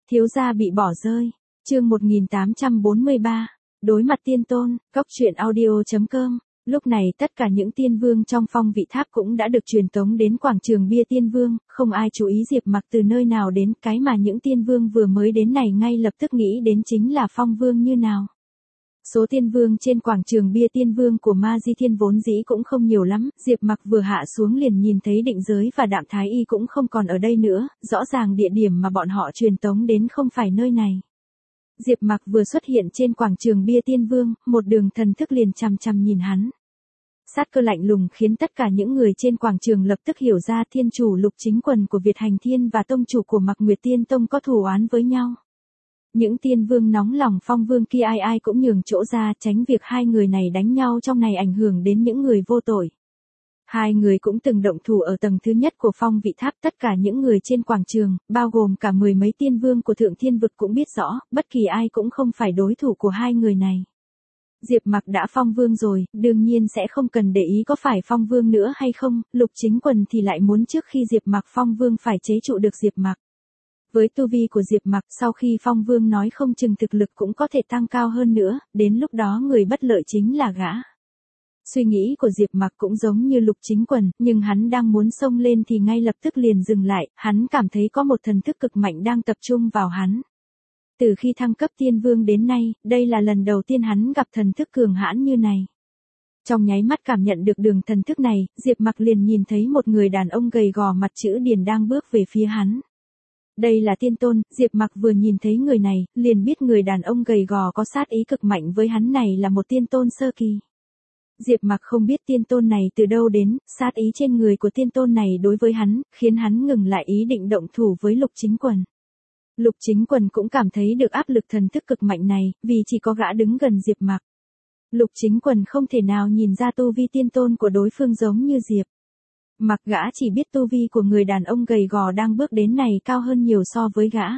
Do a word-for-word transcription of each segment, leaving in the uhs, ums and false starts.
Thiếu gia bị bỏ rơi. Chương một nghìn tám trăm bốn mươi ba. Đối mặt tiên tôn. Cóc truyện audio chấm com. Lúc này tất cả những tiên vương trong phong vị tháp cũng đã được truyền tống đến quảng trường bia tiên vương, không ai chú ý Diệp Mặc từ nơi nào đến, cái mà những tiên vương vừa mới đến này ngay lập tức nghĩ đến chính là phong vương như nào. Số tiên vương trên quảng trường bia tiên vương của Ma Di Thiên vốn dĩ cũng không nhiều lắm, Diệp Mặc vừa hạ xuống liền nhìn thấy Định Giới và Đạm Thái Y cũng không còn ở đây nữa, rõ ràng địa điểm mà bọn họ truyền tống đến không phải nơi này. Diệp Mặc vừa xuất hiện trên quảng trường bia tiên vương, một đường thần thức liền chằm chằm nhìn hắn. Sát cơ lạnh lùng khiến tất cả những người trên quảng trường lập tức hiểu ra thiên chủ Lục Chính Quần của Việt Hành Thiên và tông chủ của Mạc Nguyệt Tiên Tông có thù oán với nhau. Những tiên vương nóng lòng phong vương kia ai ai cũng nhường chỗ ra tránh việc hai người này đánh nhau trong này ảnh hưởng đến những người vô tội. Hai người cũng từng động thủ ở tầng thứ nhất của phong vị tháp, tất cả những người trên quảng trường, bao gồm cả mười mấy tiên vương của Thượng Thiên Vực cũng biết rõ, bất kỳ ai cũng không phải đối thủ của hai người này. Diệp Mặc đã phong vương rồi, đương nhiên sẽ không cần để ý có phải phong vương nữa hay không, Lục Chính Quần thì lại muốn trước khi Diệp Mặc phong vương phải chế trụ được Diệp Mặc. Với tu vi của Diệp Mặc, sau khi phong vương nói không chừng thực lực cũng có thể tăng cao hơn nữa, đến lúc đó người bất lợi chính là gã. Suy nghĩ của Diệp Mặc cũng giống như Lục Chính Quần, nhưng hắn đang muốn xông lên thì ngay lập tức liền dừng lại, hắn cảm thấy có một thần thức cực mạnh đang tập trung vào hắn. Từ khi thăng cấp tiên vương đến nay, đây là lần đầu tiên hắn gặp thần thức cường hãn như này. Trong nháy mắt cảm nhận được đường thần thức này, Diệp Mặc liền nhìn thấy một người đàn ông gầy gò mặt chữ điền đang bước về phía hắn. Đây là tiên tôn, Diệp Mặc vừa nhìn thấy người này, liền biết người đàn ông gầy gò có sát ý cực mạnh với hắn này là một tiên tôn sơ kỳ. Diệp Mặc không biết tiên tôn này từ đâu đến, sát ý trên người của tiên tôn này đối với hắn, khiến hắn ngừng lại ý định động thủ với Lục Chính Quần. Lục Chính Quần cũng cảm thấy được áp lực thần thức cực mạnh này, vì chỉ có gã đứng gần Diệp Mặc. Lục Chính Quần không thể nào nhìn ra tu vi tiên tôn của đối phương giống như Diệp Mặc, gã chỉ biết tu vi của người đàn ông gầy gò đang bước đến này cao hơn nhiều so với gã.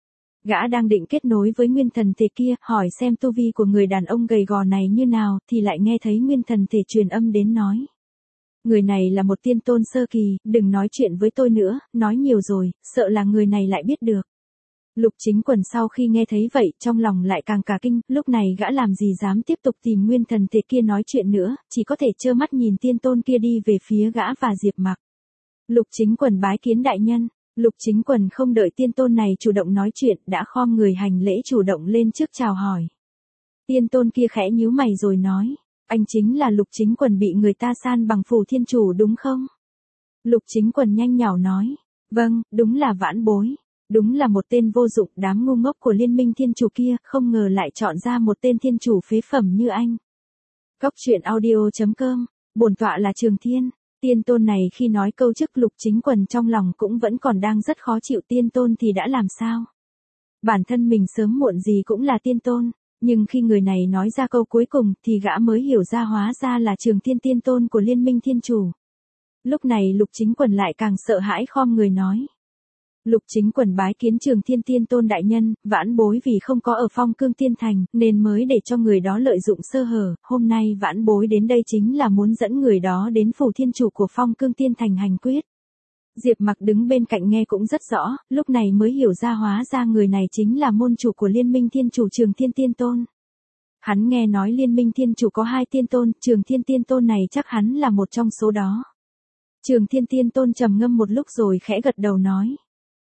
Gã đang định kết nối với nguyên thần thể kia, hỏi xem tu vi của người đàn ông gầy gò này như nào, thì lại nghe thấy nguyên thần thể truyền âm đến nói. Người này là một tiên tôn sơ kỳ, đừng nói chuyện với tôi nữa, nói nhiều rồi, sợ là người này lại biết được. Lục Chính Quần sau khi nghe thấy vậy, trong lòng lại càng cả kinh, lúc này gã làm gì dám tiếp tục tìm nguyên thần thể kia nói chuyện nữa, chỉ có thể trơ mắt nhìn tiên tôn kia đi về phía gã và Diệp Mặc. Lục Chính Quần bái kiến đại nhân. Lục Chính Quần không đợi tiên tôn này chủ động nói chuyện, đã khom người hành lễ chủ động lên trước chào hỏi. Tiên tôn kia khẽ nhíu mày rồi nói, anh chính là Lục Chính Quần bị người ta san bằng Phù Thiên Chủ đúng không? Lục Chính Quần nhanh nhảu nói, vâng, đúng là vãn bối. Đúng là một tên vô dụng, đám ngu ngốc của Liên minh Thiên Chủ kia, không ngờ lại chọn ra một tên thiên chủ phế phẩm như anh. Cóc truyện audio chấm com, bổn tọa là Trường Thiên. Tiên tôn này khi nói câu trước Lục Chính Quần trong lòng cũng vẫn còn đang rất khó chịu, tiên tôn thì đã làm sao? Bản thân mình sớm muộn gì cũng là tiên tôn, nhưng khi người này nói ra câu cuối cùng thì gã mới hiểu ra hóa ra là Trường Thiên tiên tôn của Liên minh Thiên Chủ. Lúc này Lục Chính Quần lại càng sợ hãi khom người nói. Lục Chính Quần bái kiến Trường Thiên tiên tôn đại nhân, vãn bối vì không có ở Phong Cương Tiên Thành, nên mới để cho người đó lợi dụng sơ hở, hôm nay vãn bối đến đây chính là muốn dẫn người đó đến Phủ Thiên Chủ của Phong Cương Tiên Thành hành quyết. Diệp Mặc đứng bên cạnh nghe cũng rất rõ, lúc này mới hiểu ra hóa ra người này chính là môn chủ của Liên minh Thiên Chủ Trường Thiên tiên tôn. Hắn nghe nói Liên minh Thiên Chủ có hai tiên tôn, Trường Thiên tiên tôn này chắc hắn là một trong số đó. Trường Thiên tiên tôn trầm ngâm một lúc rồi khẽ gật đầu nói.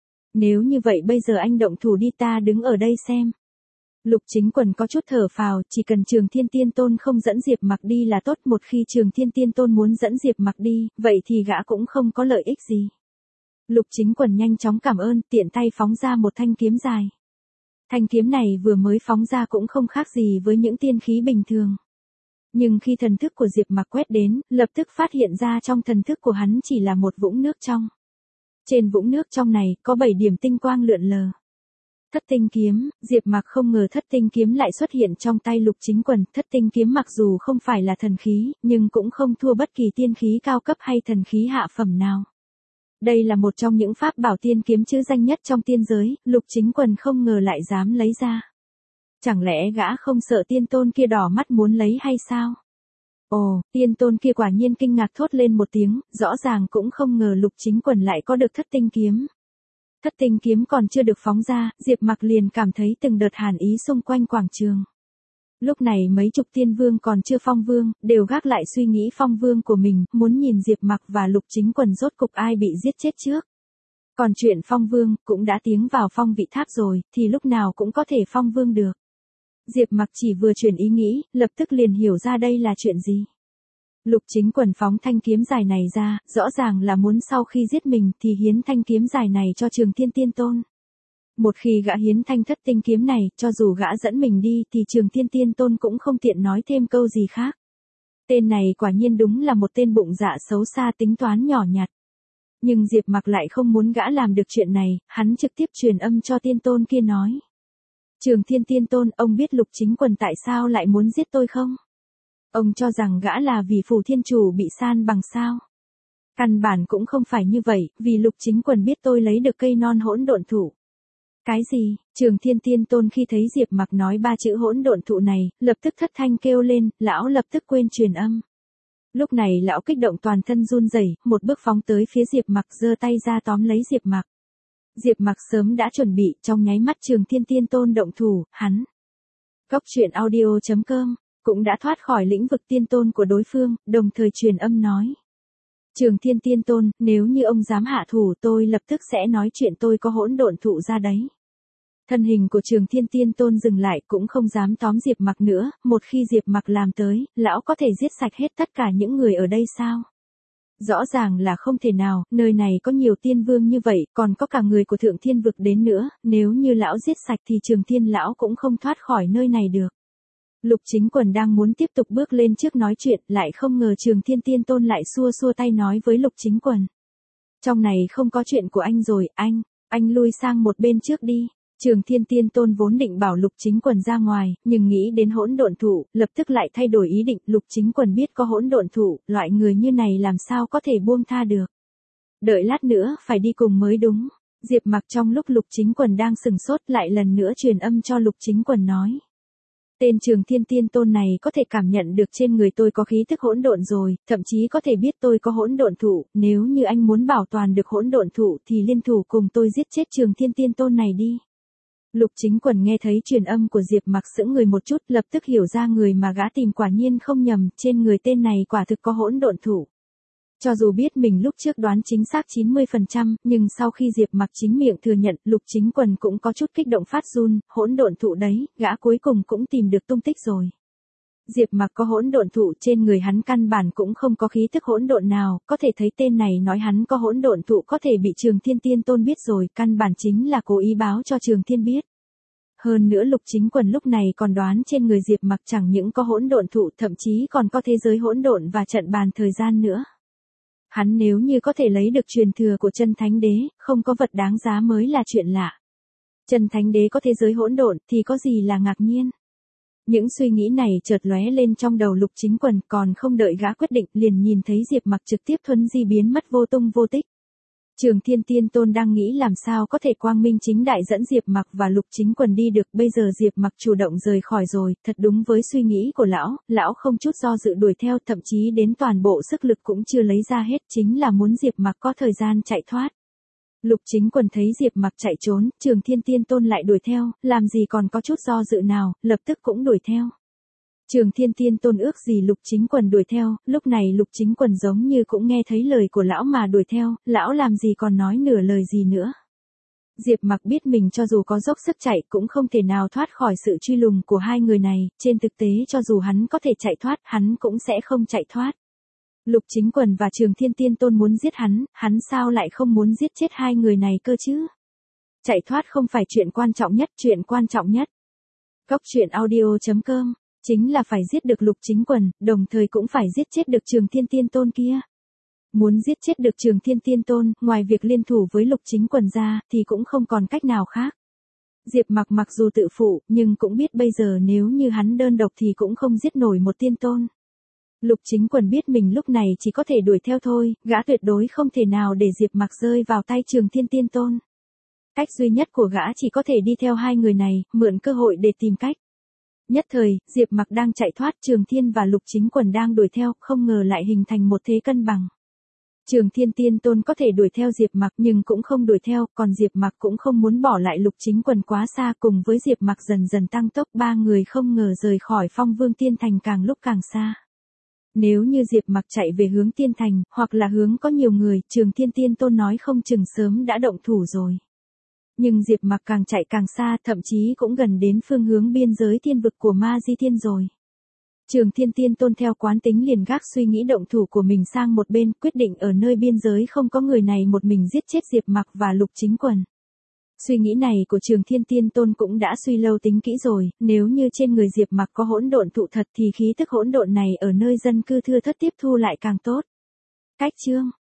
Nếu như vậy bây giờ anh động thủ đi, ta đứng ở đây xem. Lục Chính Quần có chút thở phào, chỉ cần Trường Thiên tiên tôn không dẫn Diệp Mặc đi là tốt, một khi Trường Thiên tiên tôn muốn dẫn Diệp Mặc đi, vậy thì gã cũng không có lợi ích gì. Lục Chính Quần nhanh chóng cảm ơn, tiện tay phóng ra một thanh kiếm dài. Thanh kiếm này vừa mới phóng ra cũng không khác gì với những tiên khí bình thường. Nhưng khi thần thức của Diệp Mặc quét đến, lập tức phát hiện ra trong thần thức của hắn chỉ là một vũng nước trong. Trên vũng nước trong này, có bảy điểm tinh quang lượn lờ. Thất tinh kiếm, Diệp Mặc không ngờ thất tinh kiếm lại xuất hiện trong tay Lục Chính Quần. Thất tinh kiếm mặc dù không phải là thần khí, nhưng cũng không thua bất kỳ tiên khí cao cấp hay thần khí hạ phẩm nào. Đây là một trong những pháp bảo tiên kiếm chữ danh nhất trong tiên giới, Lục Chính Quần không ngờ lại dám lấy ra. Chẳng lẽ gã không sợ tiên tôn kia đỏ mắt muốn lấy hay sao? Ồ, tiên tôn kia quả nhiên kinh ngạc thốt lên một tiếng, rõ ràng cũng không ngờ Lục Chính Quần lại có được thất tinh kiếm. Thất tinh kiếm còn chưa được phóng ra, Diệp Mặc liền cảm thấy từng đợt hàn ý xung quanh quảng trường. Lúc này mấy chục tiên vương còn chưa phong vương, đều gác lại suy nghĩ phong vương của mình, muốn nhìn Diệp Mặc và Lục Chính Quần rốt cục ai bị giết chết trước. Còn chuyện phong vương, cũng đã tiến vào phong vị tháp rồi, thì lúc nào cũng có thể phong vương được. Diệp Mặc chỉ vừa chuyển ý nghĩ, lập tức liền hiểu ra đây là chuyện gì. Lục Chính Quần phóng thanh kiếm dài này ra, rõ ràng là muốn sau khi giết mình thì hiến thanh kiếm dài này cho Trường Thiên Tiên Tôn. Một khi gã hiến thanh thất tinh kiếm này, cho dù gã dẫn mình đi thì Trường Thiên Tiên Tôn cũng không tiện nói thêm câu gì khác. Tên này quả nhiên đúng là một tên bụng dạ xấu xa tính toán nhỏ nhặt. Nhưng Diệp Mặc lại không muốn gã làm được chuyện này, hắn trực tiếp truyền âm cho Tiên Tôn kia nói. Trường Thiên Tiên Tôn, ông biết Lục Chính Quần tại sao lại muốn giết tôi không? Ông cho rằng gã là vì Phù Thiên Chủ bị san bằng sao? Căn bản cũng không phải như vậy, vì Lục Chính Quần biết tôi lấy được cây non hỗn độn thụ. Cái gì? Trường Thiên Tiên Tôn khi thấy Diệp Mặc nói ba chữ hỗn độn thụ này, lập tức thất thanh kêu lên, lão lập tức quên truyền âm. Lúc này lão kích động toàn thân run rẩy, một bước phóng tới phía Diệp Mặc giơ tay ra tóm lấy Diệp Mặc. Diệp Mặc sớm đã chuẩn bị, trong nháy mắt Trường Thiên Tiên Tôn động thủ, hắn. Góc truyện audio chấm com cũng đã thoát khỏi lĩnh vực tiên tôn của đối phương, đồng thời truyền âm nói. Trường Thiên Tiên Tôn, nếu như ông dám hạ thủ tôi lập tức sẽ nói chuyện tôi có hỗn độn thụ ra đấy. Thân hình của Trường Thiên Tiên Tôn dừng lại cũng không dám tóm Diệp Mặc nữa, một khi Diệp Mặc làm tới, lão có thể giết sạch hết tất cả những người ở đây sao? Rõ ràng là không thể nào, nơi này có nhiều tiên vương như vậy, còn có cả người của Thượng Thiên Vực đến nữa, nếu như lão giết sạch thì Trường Thiên lão cũng không thoát khỏi nơi này được. Lục Chính Quần đang muốn tiếp tục bước lên trước nói chuyện, lại không ngờ Trường Thiên Tiên Tôn lại xua xua tay nói với Lục Chính Quần. Trong này không có chuyện của anh rồi, anh, anh lui sang một bên trước đi. Trường Thiên Tiên Tôn vốn định bảo Lục Chính Quần ra ngoài, nhưng nghĩ đến hỗn độn thụ, lập tức lại thay đổi ý định. Lục Chính Quần biết có hỗn độn thụ, loại người như này làm sao có thể buông tha được. Đợi lát nữa phải đi cùng mới đúng. Diệp Mặc trong lúc Lục Chính Quần đang sừng sốt lại lần nữa truyền âm cho Lục Chính Quần nói. Tên Trường Thiên Tiên Tôn này có thể cảm nhận được trên người tôi có khí thức hỗn độn rồi, thậm chí có thể biết tôi có hỗn độn thụ, nếu như anh muốn bảo toàn được hỗn độn thụ thì liên thủ cùng tôi giết chết Trường Thiên Tiên Tôn này đi. Lục Chính Quần nghe thấy truyền âm của Diệp Mặc sững người một chút, lập tức hiểu ra người mà gã tìm quả nhiên không nhầm, trên người tên này quả thực có hỗn độn thụ. Cho dù biết mình lúc trước đoán chính xác chín mươi phần trăm, nhưng sau khi Diệp Mặc chính miệng thừa nhận, Lục Chính Quần cũng có chút kích động phát run, hỗn độn thụ đấy, gã cuối cùng cũng tìm được tung tích rồi. Diệp Mặc có hỗn độn thụ, trên người hắn căn bản cũng không có khí thức hỗn độn nào, có thể thấy tên này nói hắn có hỗn độn thụ có thể bị Trường Thiên Tiên Tôn biết rồi, căn bản chính là cố ý báo cho Trường Thiên biết. Hơn nữa Lục Chính Quần lúc này còn đoán trên người Diệp Mặc chẳng những có hỗn độn thụ, thậm chí còn có thế giới hỗn độn và trận bàn thời gian nữa. Hắn nếu như có thể lấy được truyền thừa của Chân Thánh Đế, không có vật đáng giá mới là chuyện lạ. Chân Thánh Đế có thế giới hỗn độn thì có gì là ngạc nhiên. Những suy nghĩ này chợt lóe lên trong đầu Lục Chính Quần, còn không đợi gã quyết định liền nhìn thấy Diệp Mặc trực tiếp thuấn di biến mất vô tung vô tích. Trường Thiên Tiên Tôn đang nghĩ làm sao có thể quang minh chính đại dẫn Diệp Mặc và Lục Chính Quần đi được, bây giờ Diệp Mặc chủ động rời khỏi rồi, thật đúng với suy nghĩ của lão, lão không chút do dự đuổi theo, thậm chí đến toàn bộ sức lực cũng chưa lấy ra hết, chính là muốn Diệp Mặc có thời gian chạy thoát. Lục Chính Quần thấy Diệp Mặc chạy trốn, Trường Thiên Tiên Tôn lại đuổi theo, làm gì còn có chút do dự nào, lập tức cũng đuổi theo. Trường Thiên Tiên Tôn ước gì Lục Chính Quần đuổi theo, lúc này Lục Chính Quần giống như cũng nghe thấy lời của lão mà đuổi theo, lão làm gì còn nói nửa lời gì nữa. Diệp Mặc biết mình cho dù có dốc sức chạy cũng không thể nào thoát khỏi sự truy lùng của hai người này, trên thực tế cho dù hắn có thể chạy thoát, hắn cũng sẽ không chạy thoát. Lục Chính Quần và Trường Thiên Tiên Tôn muốn giết hắn, hắn sao lại không muốn giết chết hai người này cơ chứ? Chạy thoát không phải chuyện quan trọng nhất, chuyện quan trọng nhất. Góc truyện audio chấm com chính là phải giết được Lục Chính Quần, đồng thời cũng phải giết chết được Trường Thiên Tiên Tôn kia. Muốn giết chết được Trường Thiên Tiên Tôn, ngoài việc liên thủ với Lục Chính Quần ra, thì cũng không còn cách nào khác. Diệp Mặc mặc dù tự phụ, nhưng cũng biết bây giờ nếu như hắn đơn độc thì cũng không giết nổi một tiên tôn. Lục Chính Quần biết mình lúc này chỉ có thể đuổi theo thôi, gã tuyệt đối không thể nào để Diệp Mặc rơi vào tay Trường Thiên Tiên Tôn. Cách duy nhất của gã chỉ có thể đi theo hai người này, mượn cơ hội để tìm cách. Nhất thời, Diệp Mặc đang chạy thoát, Trường Thiên và Lục Chính Quần đang đuổi theo, không ngờ lại hình thành một thế cân bằng. Trường Thiên Tiên Tôn có thể đuổi theo Diệp Mặc nhưng cũng không đuổi theo, còn Diệp Mặc cũng không muốn bỏ lại Lục Chính Quần quá xa, cùng với Diệp Mặc dần dần tăng tốc, ba người không ngờ rời khỏi Phong Vương Tiên Thành càng lúc càng xa. Nếu như Diệp Mặc chạy về hướng Tiên Thành, hoặc là hướng có nhiều người, Trường Thiên Tiên Tôn nói không chừng sớm đã động thủ rồi. Nhưng Diệp Mặc càng chạy càng xa, thậm chí cũng gần đến phương hướng biên giới thiên vực của Ma Di Thiên rồi. Trường Thiên Tiên Tôn theo quán tính liền gác suy nghĩ động thủ của mình sang một bên, quyết định ở nơi biên giới không có người này một mình giết chết Diệp Mặc và Lục Chính Quần. Suy nghĩ này của Trường Thiên Tiên Tôn cũng đã suy lâu tính kỹ rồi, nếu như trên người Diệp Mặc có hỗn độn thụ thật thì khí tức hỗn độn này ở nơi dân cư thưa thớt tiếp thu lại càng tốt. Cách chương